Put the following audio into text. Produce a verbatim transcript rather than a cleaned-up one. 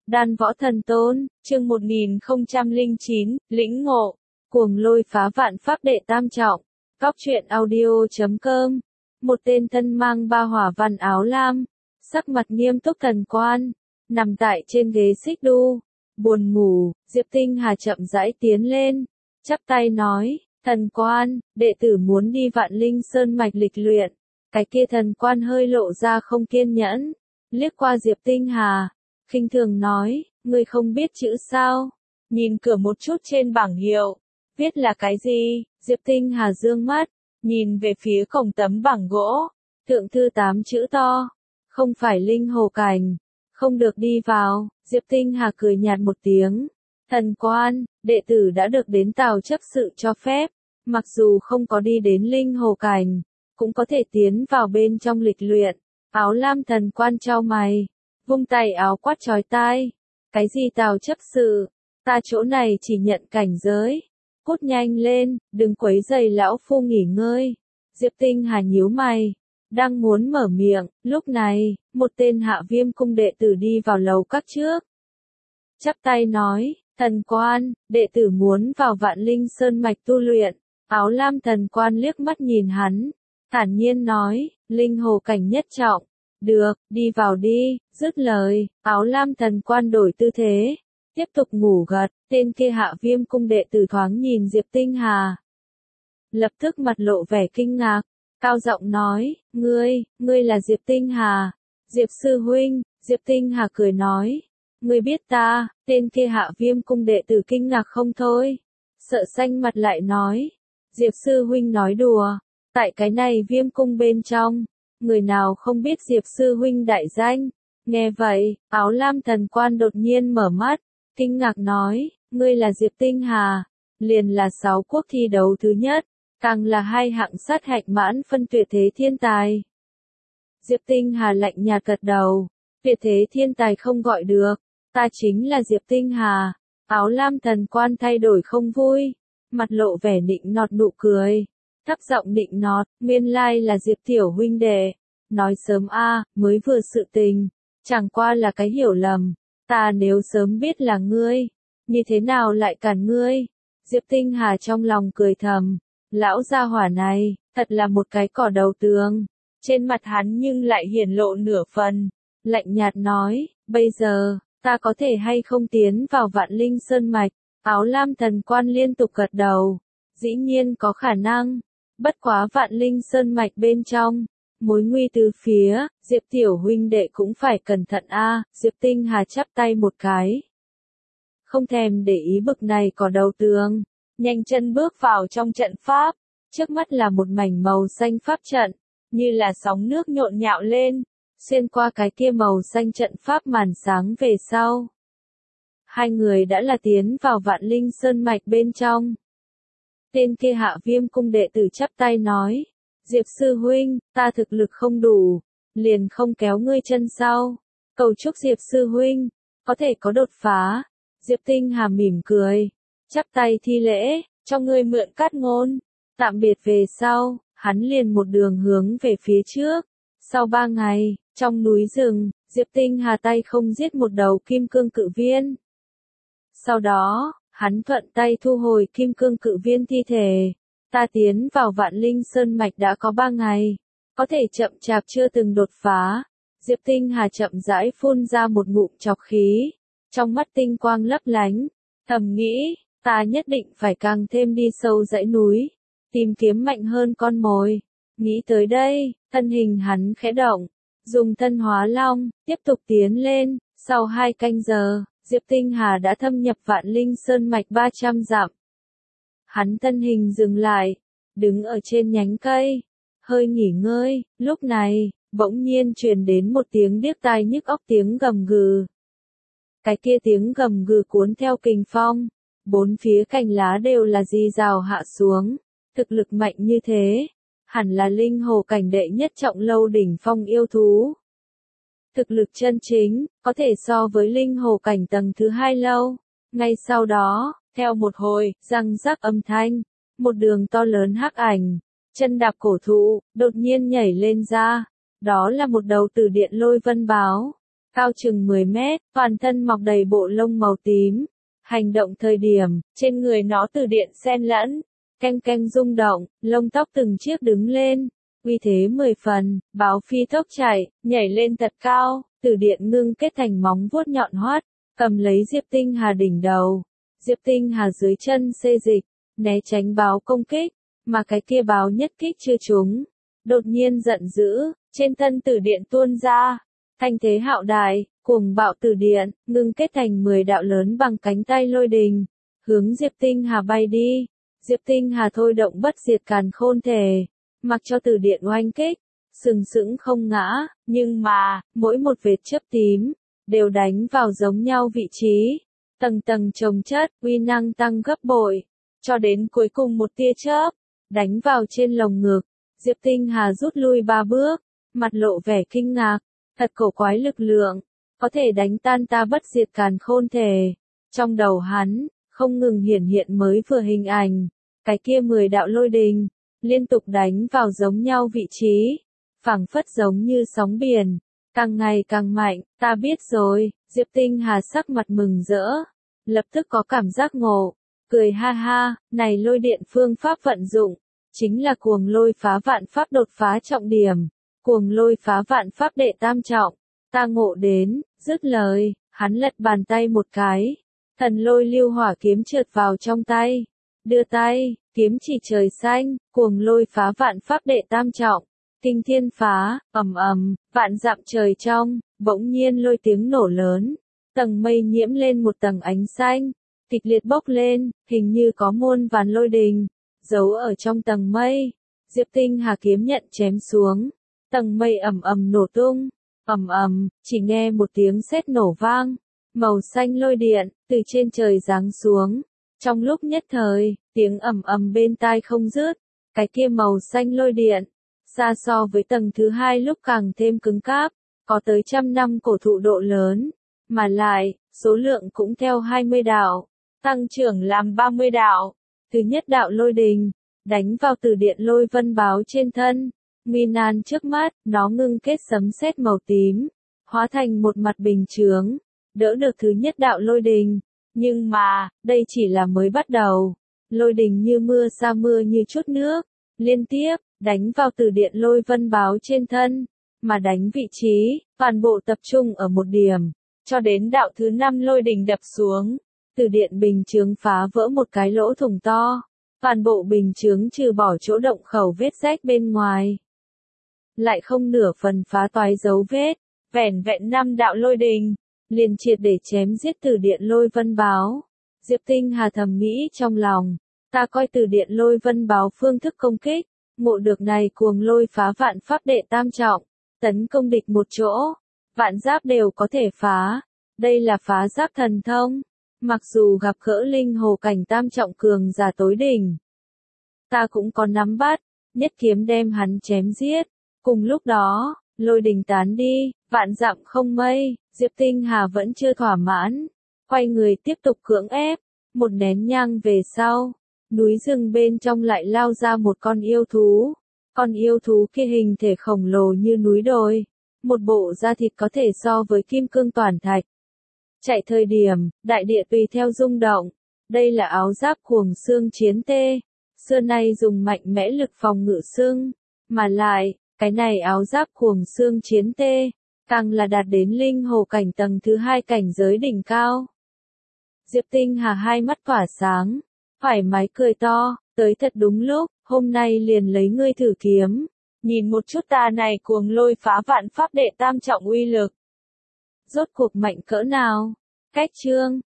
Đan Võ Thần Tôn, chương một nghìn không trăm lẻ chín, lĩnh ngộ, cuồng lôi phá vạn pháp đệ tam trọng, góc truyện audio chấm com. Một tên thân mang ba hỏa văn áo lam, sắc mặt nghiêm túc thần quan, nằm tại trên ghế xích đu, buồn ngủ. Diệp Tinh Hà chậm rãi tiến lên, chắp tay nói, thần quan, đệ tử muốn đi Vạn Linh Sơn mạch lịch luyện. Cái kia thần quan hơi lộ ra không kiên nhẫn, liếc qua Diệp Tinh Hà, khinh thường nói, ngươi không biết chữ sao? Nhìn cửa một chút trên bảng hiệu, viết là cái gì? Diệp Tinh Hà dương mắt, nhìn về phía cổng tấm bảng gỗ, thượng thư tám chữ to, không phải linh hồ cảnh, không được đi vào. Diệp Tinh Hà cười nhạt một tiếng, thần quan, đệ tử đã được đến Tào chấp sự cho phép, mặc dù không có đi đến linh hồ cảnh, cũng có thể tiến vào bên trong lịch luyện. Áo lam thần quan chau mày, vung tay áo quát chói tai, cái gì Tào chấp sự, ta chỗ này chỉ nhận cảnh giới, cút nhanh lên, đừng quấy rầy lão phu nghỉ ngơi. Diệp Tinh Hà nhíu mày, đang muốn mở miệng, lúc này, một tên Hạ Viêm cung đệ tử đi vào lầu các trước, chắp tay nói, thần quan, đệ tử muốn vào Vạn Linh Sơn mạch tu luyện. Áo lam thần quan liếc mắt nhìn hắn, thản nhiên nói, linh hồ cảnh nhất trọng, được, đi vào đi. Dứt lời, áo lam thần quan đổi tư thế, tiếp tục ngủ gật. Tên kia Hạ Viêm cung đệ tử thoáng nhìn Diệp Tinh Hà, lập tức mặt lộ vẻ kinh ngạc, cao giọng nói, ngươi, ngươi là Diệp Tinh Hà? Diệp sư huynh. Diệp Tinh Hà cười nói, ngươi biết ta? Tên kia Hạ Viêm cung đệ tử kinh ngạc không thôi, sợ xanh mặt lại nói, Diệp sư huynh nói đùa, tại cái này Viêm cung bên trong, người nào không biết Diệp sư huynh đại danh? Nghe vậy, áo lam thần quan đột nhiên mở mắt, kinh ngạc nói, ngươi là Diệp Tinh Hà, liền là sáu quốc thi đấu thứ nhất, càng là hai hạng sát hạch mãn phân tuyệt thế thiên tài. Diệp Tinh Hà lạnh nhạt gật đầu, tuyệt thế thiên tài không gọi được, ta chính là Diệp Tinh Hà. Áo lam thần quan thay đổi không vui, mặt lộ vẻ nịnh nọt nụ cười, thấp giọng nịnh nọt, nguyên lai là Diệp tiểu huynh đệ, nói sớm a, mới vừa sự tình, chẳng qua là cái hiểu lầm, ta nếu sớm biết là ngươi, như thế nào lại cản ngươi? Diệp Tinh Hà trong lòng cười thầm, lão gia hỏa này, thật là một cái cỏ đầu tường. Trên mặt hắn nhưng lại hiển lộ nửa phần, lạnh nhạt nói, bây giờ, ta có thể hay không tiến vào Vạn Linh Sơn mạch? Áo lam thần quan liên tục gật đầu, dĩ nhiên có khả năng, bất quá Vạn Linh Sơn mạch bên trong, mối nguy từ phía, Diệp tiểu huynh đệ cũng phải cẩn thận a. Diệp Tinh Hà chắp tay một cái, không thèm để ý bực này cỏ đầu tường, nhanh chân bước vào trong trận pháp. Trước mắt là một mảnh màu xanh pháp trận, như là sóng nước nhộn nhạo lên, xuyên qua cái kia màu xanh trận pháp màn sáng về sau, hai người đã là tiến vào Vạn Linh Sơn mạch bên trong. Tên kia Hạ Viêm cung đệ tử chắp tay nói, Diệp sư huynh, ta thực lực không đủ, liền không kéo ngươi chân sau, cầu chúc Diệp sư huynh có thể có đột phá. Diệp Tinh Hà mỉm cười, chắp tay thi lễ, cho ngươi mượn cát ngôn. Tạm biệt về sau, hắn liền một đường hướng về phía trước. Sau ba ngày, trong núi rừng, Diệp Tinh Hà tay không giết một đầu kim cương cự viên. Sau đó, hắn thuận tay thu hồi kim cương cự viên thi thể. Ta tiến vào Vạn Linh Sơn mạch đã có ba ngày, có thể chậm chạp chưa từng đột phá. Diệp Tinh Hà chậm rãi phun ra một ngụm trọc khí, trong mắt tinh quang lấp lánh, thầm nghĩ, ta nhất định phải càng thêm đi sâu dãy núi, tìm kiếm mạnh hơn con mồi. Nghĩ tới đây, thân hình hắn khẽ động, dùng thân hóa long, tiếp tục tiến lên. Sau hai canh giờ, Diệp Tinh Hà đã thâm nhập Vạn Linh Sơn mạch ba trăm dặm. Hắn thân hình dừng lại, đứng ở trên nhánh cây, hơi nghỉ ngơi. Lúc này, bỗng nhiên truyền đến một tiếng điếc tai nhức óc tiếng gầm gừ. Cái kia tiếng gầm gừ cuốn theo kình phong, bốn phía cành lá đều là rì rào hạ xuống. Thực lực mạnh như thế, hẳn là linh hồ cảnh đệ nhất trọng lâu đỉnh phong yêu thú. Thực lực chân chính, có thể so với linh hồ cảnh tầng thứ hai lâu. Ngay sau đó, theo một hồi, răng rắc âm thanh, một đường to lớn hắc ảnh, chân đạp cổ thụ, đột nhiên nhảy lên ra. Đó là một đầu tử điện lôi vân báo. cao chừng mười mét, toàn thân mọc đầy bộ lông màu tím. Hành động thời điểm, trên người nó từ điện xen lẫn, canh canh rung động, lông tóc từng chiếc đứng lên, uy thế mười phần, báo phi tốc chạy, nhảy lên thật cao, từ điện ngưng kết thành móng vuốt nhọn hoắt, cầm lấy Diệp Tinh Hà đỉnh đầu. Diệp Tinh Hà dưới chân xê dịch, né tránh báo công kích, mà cái kia báo nhất kích chưa trúng. Đột nhiên giận dữ, trên thân tử điện tuôn ra, thanh thế hạo đại, cuồng bạo tử điện, ngưng kết thành mười đạo lớn bằng cánh tay lôi đình, hướng Diệp Tinh Hà bay đi. Diệp Tinh Hà thôi động bất diệt càn khôn thể, mặc cho tử điện oanh kích, sừng sững không ngã, nhưng mà, mỗi một vệt chớp tím, đều đánh vào giống nhau vị trí, tầng tầng chồng chất, uy năng tăng gấp bội, cho đến cuối cùng một tia chớp, đánh vào trên lồng ngực. Diệp Tinh Hà rút lui ba bước, mặt lộ vẻ kinh ngạc, thật cổ quái lực lượng, có thể đánh tan ta bất diệt càn khôn thể. Trong đầu hắn, không ngừng hiển hiện mới vừa hình ảnh, cái kia mười đạo lôi đình, liên tục đánh vào giống nhau vị trí, phảng phất giống như sóng biển, càng ngày càng mạnh. Ta biết rồi. Diệp Tinh Hà sắc mặt mừng rỡ, lập tức có cảm giác ngộ, cười ha ha, này lôi điện phương pháp vận dụng, chính là cuồng lôi phá vạn pháp đột phá trọng điểm, cuồng lôi phá vạn pháp đệ tam trọng, ta ngộ đến. Dứt lời, hắn lật bàn tay một cái, thần lôi lưu hỏa kiếm trượt vào trong tay, đưa tay, kiếm chỉ trời xanh, cuồng lôi phá vạn pháp đệ tam trọng, kinh thiên phá, ầm ầm, vạn dặm trời trong, bỗng nhiên lôi tiếng nổ lớn, tầng mây nhiễm lên một tầng ánh xanh, kịch liệt bốc lên, hình như có muôn vàn lôi đình, giấu ở trong tầng mây. Diệp Tinh Hà kiếm nhận chém xuống, tầng mây ầm ầm nổ tung, ầm ầm, chỉ nghe một tiếng sét nổ vang, màu xanh lôi điện từ trên trời giáng xuống. Trong lúc nhất thời, tiếng ầm ầm bên tai không dứt, cái kia màu xanh lôi điện, xa so với tầng thứ hai lúc càng thêm cứng cáp, có tới trăm năm cổ thụ độ lớn, mà lại, số lượng cũng theo hai mươi đạo, tăng trưởng làm ba mươi đạo. Thứ nhất đạo lôi đình, đánh vào từ điện lôi vân báo trên thân, nguy nan trước mắt, nó ngưng kết sấm sét màu tím, hóa thành một mặt bình chướng, đỡ được thứ nhất đạo lôi đình. Nhưng mà, đây chỉ là mới bắt đầu. Lôi đình như mưa sa mưa như chút nước, liên tiếp, đánh vào từ điện lôi vân báo trên thân, mà đánh vị trí, toàn bộ tập trung ở một điểm, cho đến đạo thứ năm lôi đình đập xuống, từ điện bình chướng phá vỡ một cái lỗ thủng to, toàn bộ bình chướng trừ bỏ chỗ động khẩu vết rách bên ngoài, lại không nửa phần phá toái dấu vết, vẻn vẹn năm đạo lôi đình, liền triệt để chém giết từ điện lôi vân báo. Diệp Tinh Hà thầm nghĩ trong lòng, ta coi từ điện lôi vân báo phương thức công kích, ngộ được này cuồng lôi phá vạn pháp đệ tam trọng, tấn công địch một chỗ, vạn giáp đều có thể phá, đây là phá giáp thần thông, mặc dù gặp gỡ linh hồ cảnh tam trọng cường giả tối đỉnh, ta cũng có nắm bắt, nhất kiếm đem hắn chém giết. Cùng lúc đó, lôi đình tán đi, vạn dặm không mây, Diệp Tinh Hà vẫn chưa thỏa mãn, quay người tiếp tục cưỡng ép, một nén nhang về sau, núi rừng bên trong lại lao ra một con yêu thú, con yêu thú kia hình thể khổng lồ như núi đồi, một bộ da thịt có thể so với kim cương toàn thạch. Chạy thời điểm, đại địa tùy theo rung động, đây là áo giáp cuồng xương chiến tê, xưa nay dùng mạnh mẽ lực phòng ngự xương, mà lại, cái này áo giáp cuồng xương chiến tê, càng là đạt đến linh hồ cảnh tầng thứ hai cảnh giới đỉnh cao. Diệp Tinh Hà hai mắt tỏa sáng, thoải mái cười to, tới thật đúng lúc, hôm nay liền lấy ngươi thử kiếm, nhìn một chút ta này cuồng lôi phá vạn pháp đệ tam trọng uy lực. Rốt cuộc mạnh cỡ nào? Cách chương